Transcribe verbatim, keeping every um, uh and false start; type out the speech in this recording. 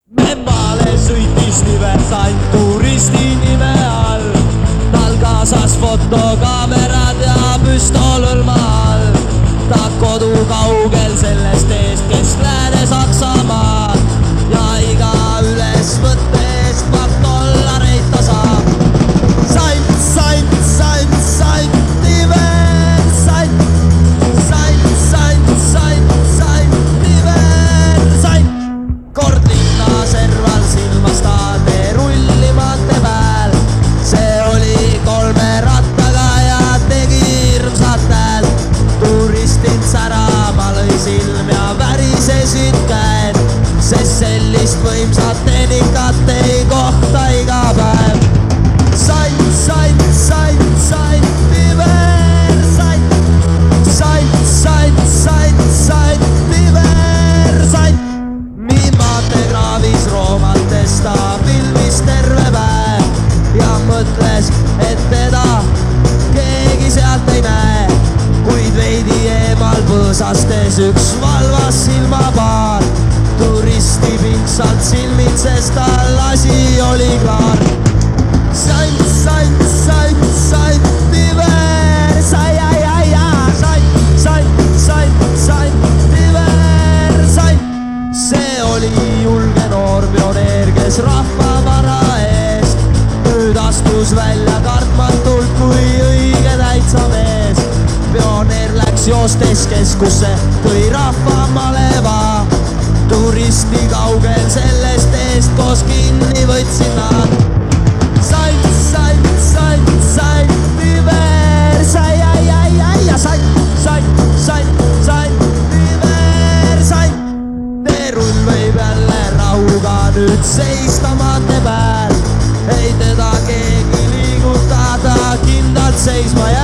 Memmale sõitis niversant turisti nime all. Tal kaasas fotokaamerad ja püstol hõlma all. Ta kodu kaugel sellest eest, kes lääne Saksamaad. Ja iga ülesvõtte eest paar dollareid ta saab. Sant, sant, sant, sant, diversant. Sant, sant, sant, sant, diversant. Kord linna serval silmas ta teerulli maante pääl. See oli kolme rattaga ja tegi hirmsat häält. Turistid särama lõi silm ja värisesid käed, sest sellist võimsat tehnikat ei kohta iga päev. Sant, sant, sant, sant, diversant. Sant, sant, sant, sant, diversant. Nii maanteekraavis roomates ta filmis terve päev ja mõtles, et teda keegi sealt ei näe. Kuid veidi eemal põõsastes üks valvas silmapaar. Turisti pingsalt silmitses, tal asi oli klaar. Sant, sant, sant, sant, diversant. Sant, sant, sant, sant, diversant. See oli julge noor pioneer, kes rahva vara eest nüüd astus välja kartmatult kui õige täitsa mees. Pioneer läks joostes keskusse, tõi rahva maleva. Turisti kaugel sellest eest koos kinni võtsid nad. Sant, sant, sant, sant, diversant. Sant, sant, sant, sant, diversant. Teerull võib jälle rahuga nüüd seista maante pääl. Ei teda keegi liigutada, kindlalt seisma jääb.